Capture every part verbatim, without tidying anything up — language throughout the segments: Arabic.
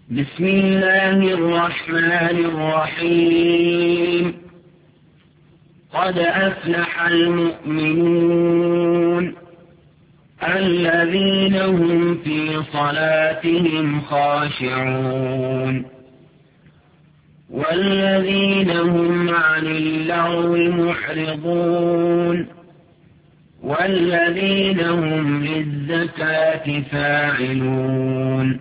بسم الله الرحمن الرحيم. قد أفلح المؤمنون الذين هم في صلاتهم خاشعون والذين هم عن اللغو معرضون والذين هم للزكاة فاعلون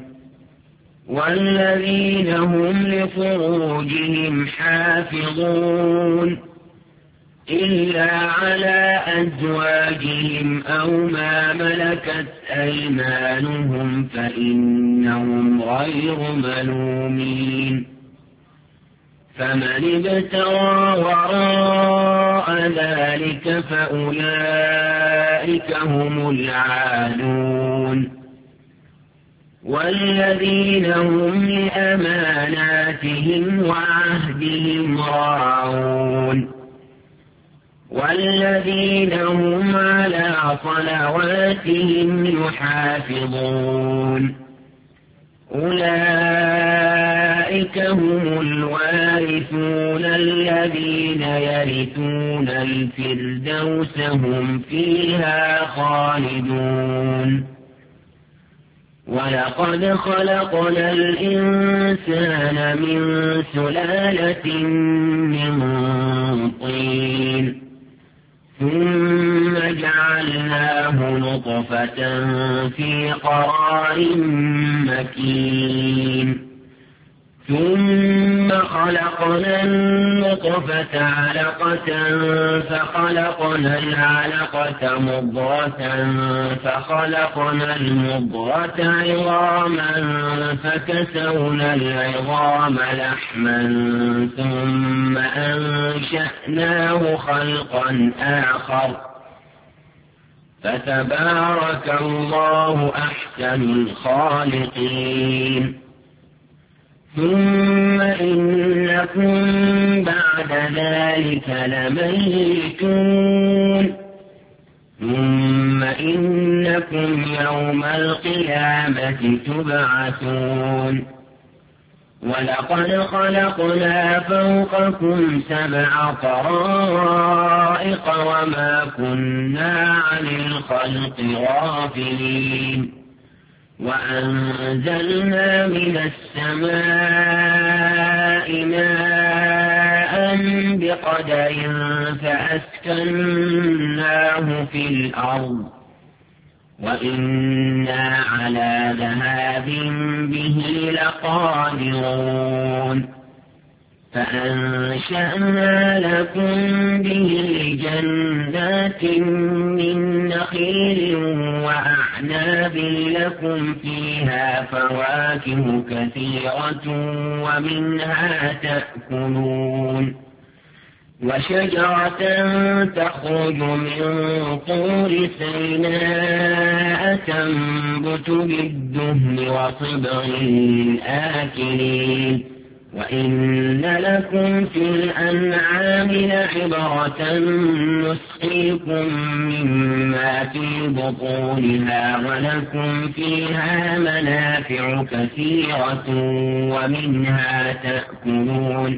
والذين هم لفروجهم حافظون إلا على أزواجهم أو ما ملكت أيمانهم فإنهم غير ملومين. فمن ابتغى وراء ذلك فأولئك هم العادون والذين هم لأماناتهم وعهدهم راعون والذين هم على صلواتهم يحافظون أولئك هم الوارثون الذين يرثون الفردوس هم فيها خالدون. ولقد خلقنا الإنسان من سلالة من طين ثم جعلناه نطفة في قرار مكين ثم خلقنا النطفة علقة فخلقنا العلقة مضغة فخلقنا المضغة عظاما فكسونا العظام لحما ثم أنشأناه خلقا آخر فتبارك الله أحسن الخالقين. ثم إنكم بعد ذلك لميتون ثم إنكم يوم القيامة تبعثون. ولقد خلقنا فوقكم سبع طرائق وما كنا عن الخلق غافلين وأنزلنا من السماء ماء بقدر فأسكناه في الأرض وإنا على ذهاب به لقادرون. فأنشأنا لكم به جنات من نخيل وأعناب لكم فيها فواكه كثيرة ومنها تأكلون وشجرة تخرج من طور سيناء تنبت بالدهن وصبغ للآكلين وإن لكم في الأنعام لعبرة نسقيكم مما في بطونها ولكم فيها منافع كثيرة ومنها تأكلون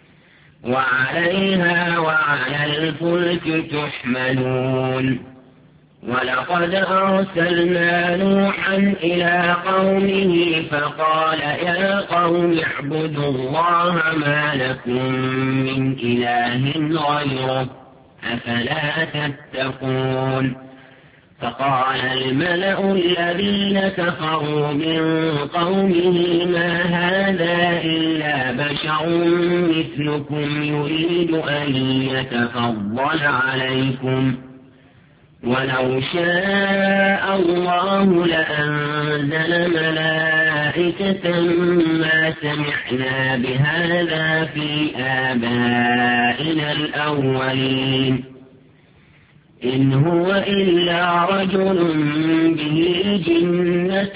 وعليها وعلى الفلك تحملون. ولقد أرسلنا نوحا إلى قومه فقال يا قوم اعبدوا الله ما لكم من إله غيره أفلا تتقون. فقال الملأ الذين كفروا من قومه ما هذا إلا بشر مثلكم يريد أن يتفضل عليكم ولو شاء الله لأنزل ملائكة ما سمعنا بهذا في آبائنا الأولين إن هو إلا رجل به جنة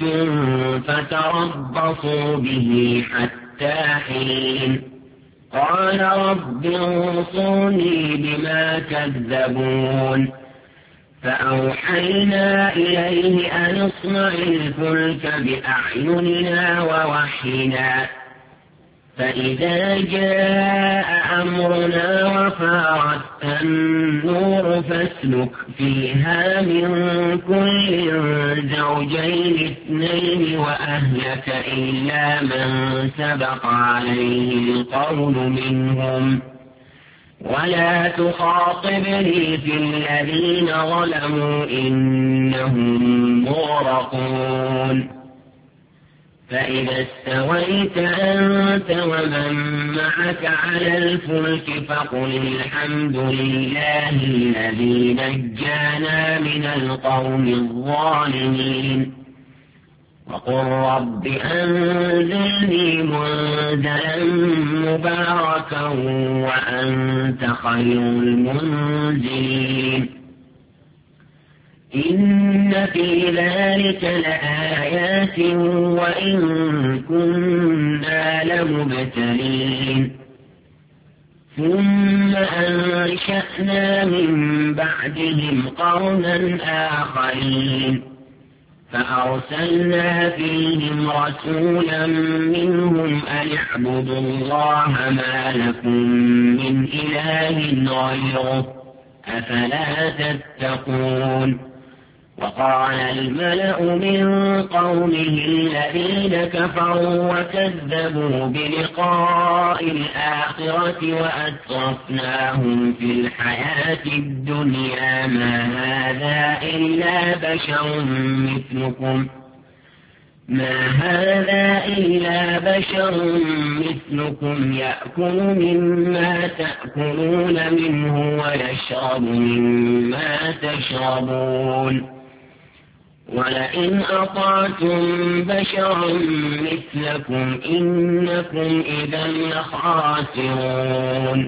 فتربصوا به حتى حين. قال رب انصرني بما كذبون فأوحينا إليه أن اصنع الفلك بأعيننا ووحينا فإذا جاء أمرنا وفارت النور فاسلك فيها من كل زوجين اثنين وأهلك إلا من سبق عليه القول منهم ولا تخاطبني في الذين ظلموا إنهم مغرقون فإذا استويت أنت ومن معك على الفلك فقل الحمد لله الذي نجانا من القوم الظالمين وقل رب أنزلني منزلا مباركا وأنت خير المنزلين إن في ذلك لآيات وإن كنا لمبتلين ثم أنشأنا من بعدهم قرنا آخرين فأرسلنا فيهم رسولا منهم أن اعبدوا الله ما لكم من إله غيره أفلا تتقون وقال الملأ من قومه الذين كفروا وكذبوا بلقاء الآخرة وأترفناهم في الحياة الدنيا ما هذا إلا بشر مثلكم ما هذا إلا بشر مثلكم يأكل مما تأكلون منه ويشرب مما تشربون ولئن أطعتم بشرا مثلكم إنكم إذا لخاسرون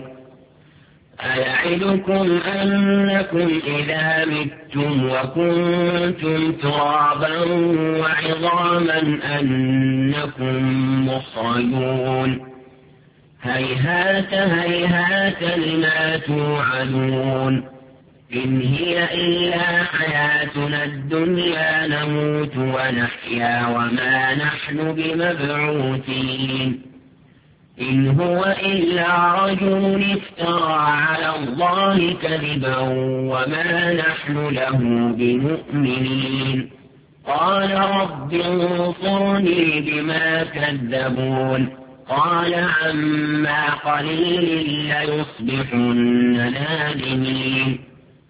أيعدكم أنكم إذا متم وكنتم ترابا وعظاما أنكم مخرجون هيهات هيهات لما توعدون إن هي إلا حياتنا الدنيا نموت ونحيا وما نحن بمبعوثين إن هو إلا رجل افترى على الله كذبا وما نحن له بمؤمنين قال رب انصرني بما كذبون قال عما قليل ليصبحن نادمين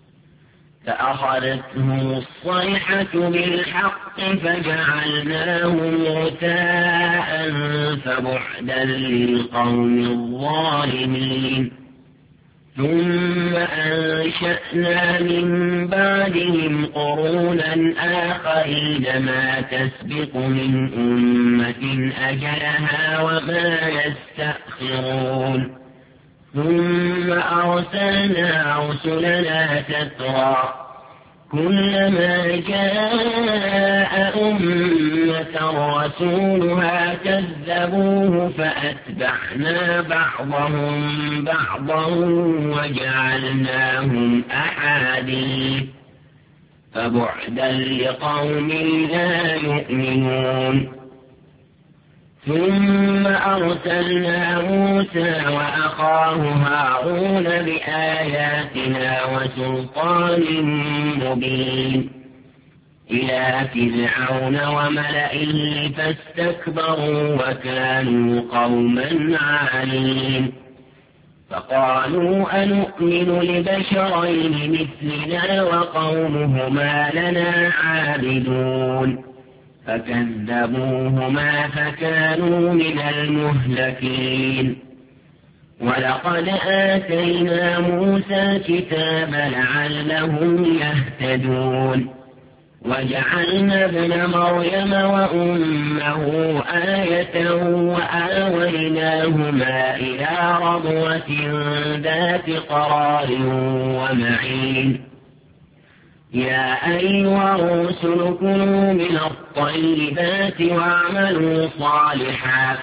فأخذتهم الصيحة بالحق فجعلناهم غثاء فبعدا للقوم الظالمين ثم أنشأنا من بعدهم قرونا آخرين ما تسبق من أمة أجلها وما يستأخرون ثم أرسلنا رسلنا تترى كلما جاء أمة رسولها كذبوه فأتبعنا بعضهم بعضا وجعلناهم أحاديث فبعدا لقوم لا يؤمنون ثم أرسلنا موسى وأخاه هارون بآياتنا وسلطان مبين إلى فرعون وملئه فاستكبروا وكانوا قوما عالين فقالوا أنؤمن لبشرين مثلنا وقومهما لنا عابدون فكذبوهما فكانوا من المهلكين ولقد آتينا موسى كتاب لعلهم يهتدون وجعلنا ابن مريم وأمه آية وآويناهما إلى ربوة ذات قرار ومعين يا أيها الرسل كلوا من الطيبات واعملوا صالحا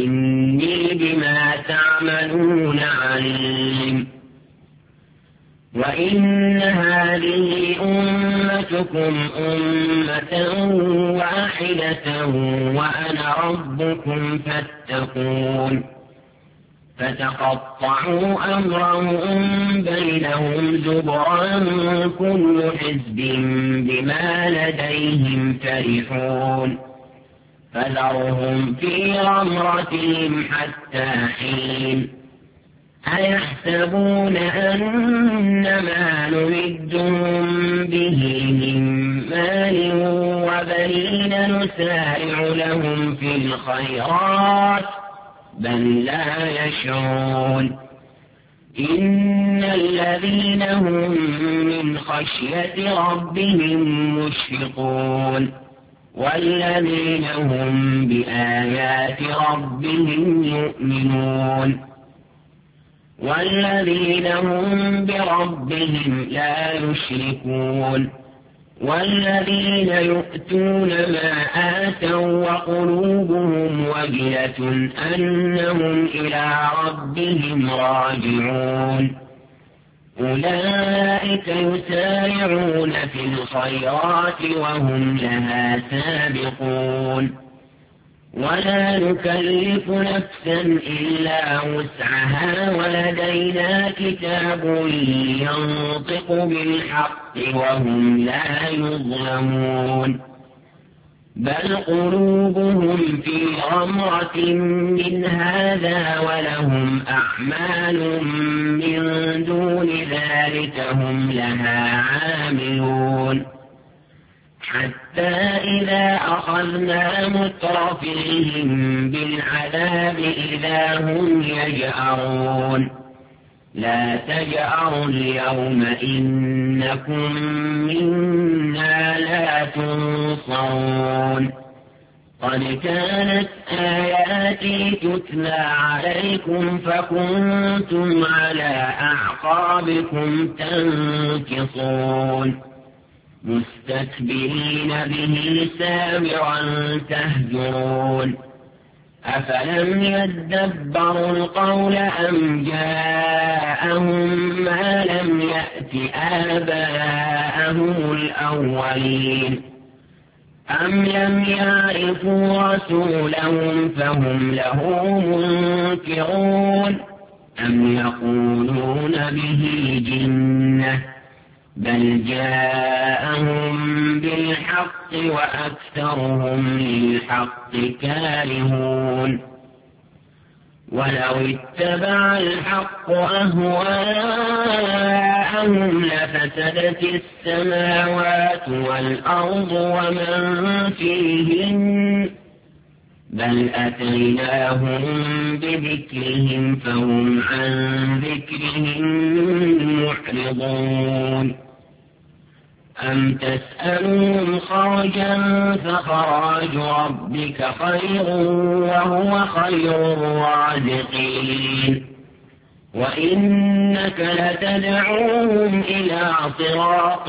إني بما تعملون عليم وإن هذه أمتكم أمة واحدة وأنا ربكم فاتقون فتقطعوا أمرهم بينهم زبرا كل حزب بما لديهم فرحون فذرهم في غمرتهم حتى حين أيحسبون أن ما نمدهم به من مال وبنين نسارع لهم في الخيرات بل لا يشعرون إن الذين هم من خشية ربهم مشفقون والذين هم بآيات ربهم يؤمنون والذين هم بربهم لا يشركون والذين يؤتون ما آتوا وقلوبهم وجلة أنهم إلى ربهم راجعون أولئك يسارعون في الخيرات وهم لها سابقون ولا نكلف نفسا إلا وسعها ولدينا كتاب ينطق بالحق وهم لا يظلمون بل قلوبهم في غمرة من هذا ولهم أعمال من دون ذلك هم لها عاملون حتى إذا أخذنا مترفيهم بالعذاب إذا هم يجأرون لا تجأروا اليوم إنكم منا لا تنصرون قد كانت آياتي تتلى عليكم فكنتم على أعقابكم تنكصون مستكبرين به سامرا تهجرون أفلم يدبروا القول أم جاءهم ما لم يأت آباءهم الأولين أم لم يعرفوا رسولهم فهم له منكرون أم يقولون به جنة بل جاءهم بالحق وأكثرهم للحق كارهون ولو اتبع الحق أهواءهم لفسدت السماوات والأرض ومن فيهن بل أتيناهم بذكرهم فهم عن ذكرهم معرضون أم تسألهم خرجا فخراج ربك خير وهو خير الرازقين وإنك لتدعوهم إلى صراط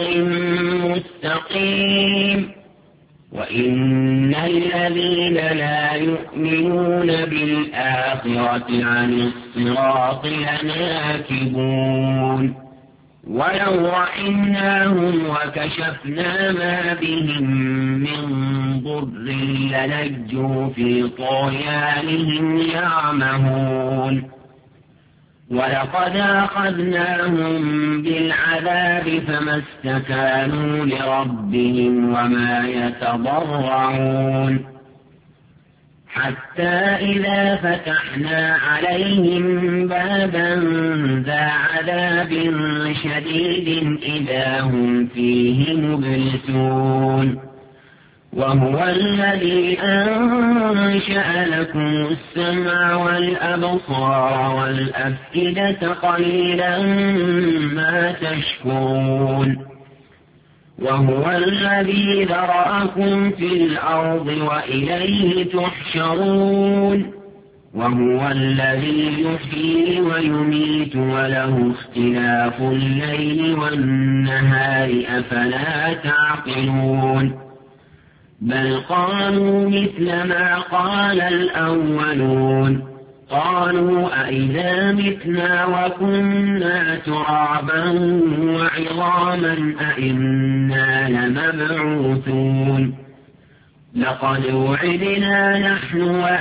مستقيم وإن الذين لا يؤمنون بالآخرة عن الصراط لناكبون ولو رحمناهم وكشفنا ما بهم من ضر للجوا في طغيانهم يعمهون ولقد أخذناهم بالعذاب فما استكانوا لربهم وما يتضرعون حتى إذا فتحنا عليهم بابا ذا عذاب شديد إذا هم فيه مبلسون وهو الذي أنشأ لكم السمع والأبصار والأفئدة قليلا ما تشكرون وهو الذي ذرأكم في الأرض وإليه تحشرون وهو الذي يحيي ويميت وله اختلاف الليل والنهار أفلا تعقلون بل قالوا مثل ما قال الأولون قالوا أئذا متنا وكنا ترابا وعظاما أئنا لمبعوثون لقد وعدنا نحن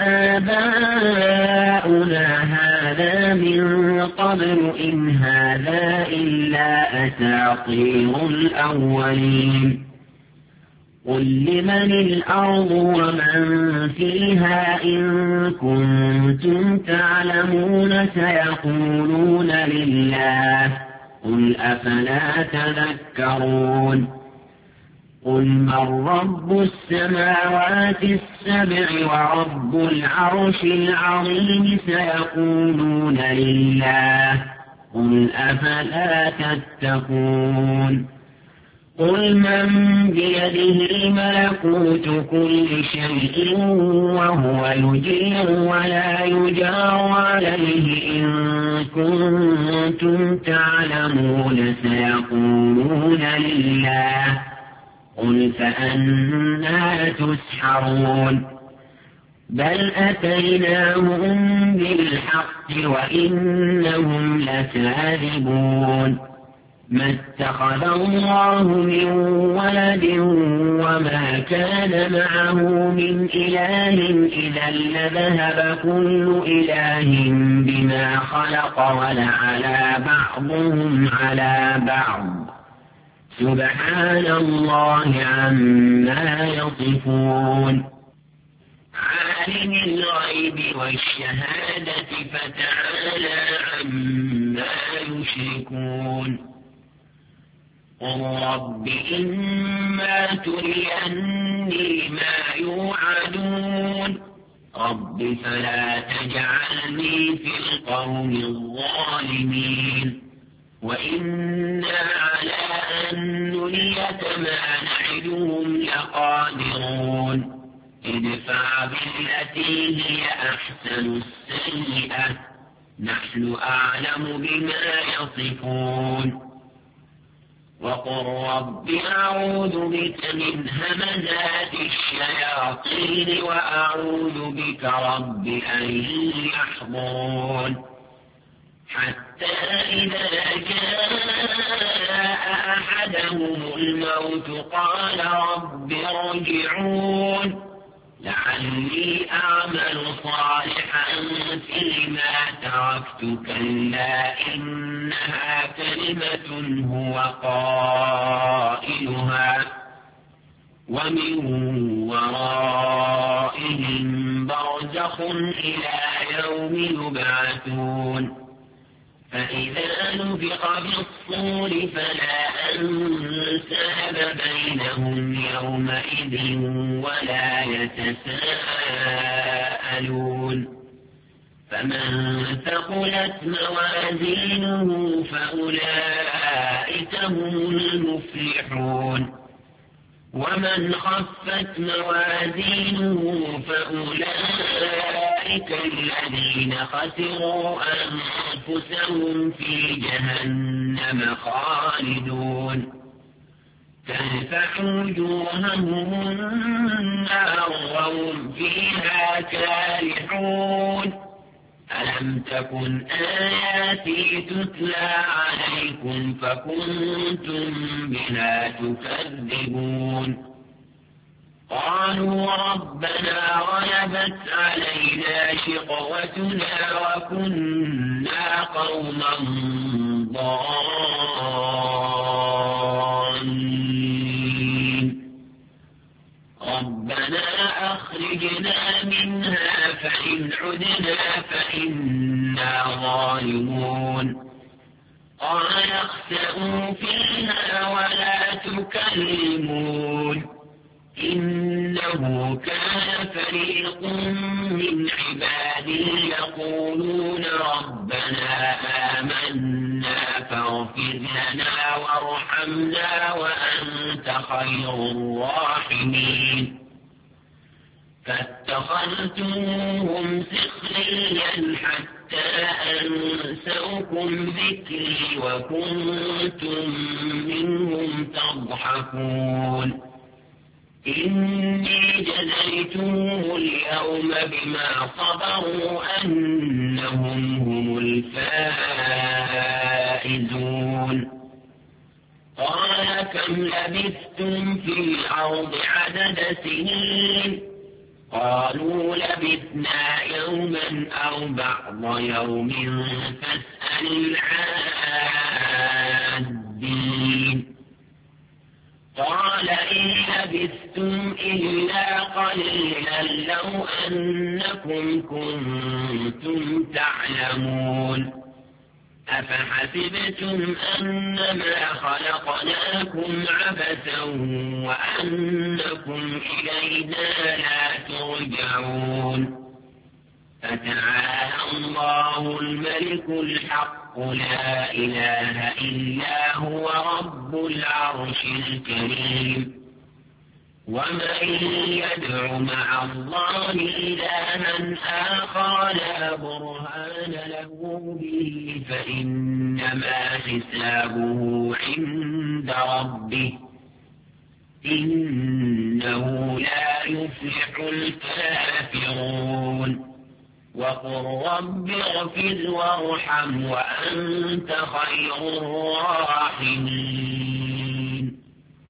وآباؤنا هذا من قبل إن هذا إلا أساطير الأولين قل لمن الأرض ومن فيها إن كنتم تعلمون سيقولون لله قل أفلا تذكرون قل من رب السماوات السبع ورب العرش العظيم سيقولون لله قل أفلا تتقون قل من بيده ملكوت كل شيء وهو يجير ولا يجار عليه إن كنتم تعلمون سيقولون لله قل فأنى تسحرون بل أتيناهم بالحق وإنهم لكاذبون ما اتخذ الله من ولد وما كان معه من إله إذا لذهب كل إله بما خلق ولعلى بعضهم على بعض سبحان الله عما يصفون عالم الغيب والشهادة فتعالى عما يشركون قل رب إما تريني ما يوعدون رب فلا تجعلني في القوم الظالمين وإنا على أن نريك ما نعدهم لقادرون ادفع بالتي هي أحسن السيئة نحن أعلم بما يصفون وقل رب أعوذ بك من همزات الشياطين وأعوذ بك رب أن يحضرون حتى إذا جاء أحدهم الموت قال رب ارجعون لعلي أعمل صالحا فيما تركت كلا إنها كلمة هو قائلها ومن ورائهم برزخ إلى يوم يبعثون فإذا نفخ في الصور فلا أنساب بينهم يومئذ ولا يتساءلون فمن ثقلت موازينه فأولئك هم المفلحون ومن خفت موازينه فأولئك الذين خسروا أنفسهم في جهنم خالدون تلفح وجوههم النار وهم فيها كالحون ألم تكن آياتي تتلى عليكم فكنتم بها تكذبون قالوا ربنا غلبت علينا شقوتنا وكنا قوما ضالين ربنا أخرجنا منها فإن عدنا فإنا ظالمون قال اخسئوا فيها ولا تكلمون إنه كان فريق من عبادي يقولون ربنا آمنا فاغفر لنا وارحمنا وأنت خير الراحمين فاتخذتموهم سخريا حتى أنسوكم ذكري وكنتم منهم تضحكون إني جزيتهم اليوم بما صبروا أنهم هم الفائزون قال كم لبثتم في الأرض عدد سنين قالوا لبثنا يوما أو بعض يوم فاسأل العادين قال إن لبثتم إلا قليلا لو أنكم كنتم تعلمون أفحسبتم أنما خلقناكم عبثا وأنكم إلينا لا ترجعون فتعالى الله الملك الحق لا إله إلا هو رب العرش الكريم ومن يدع مع الله إلها آخر لا برهان له به فإنما حسابه عند ربه إنه لا يفلح الكافرون وقل رب اغفر وارحم وأنت خير الراحمين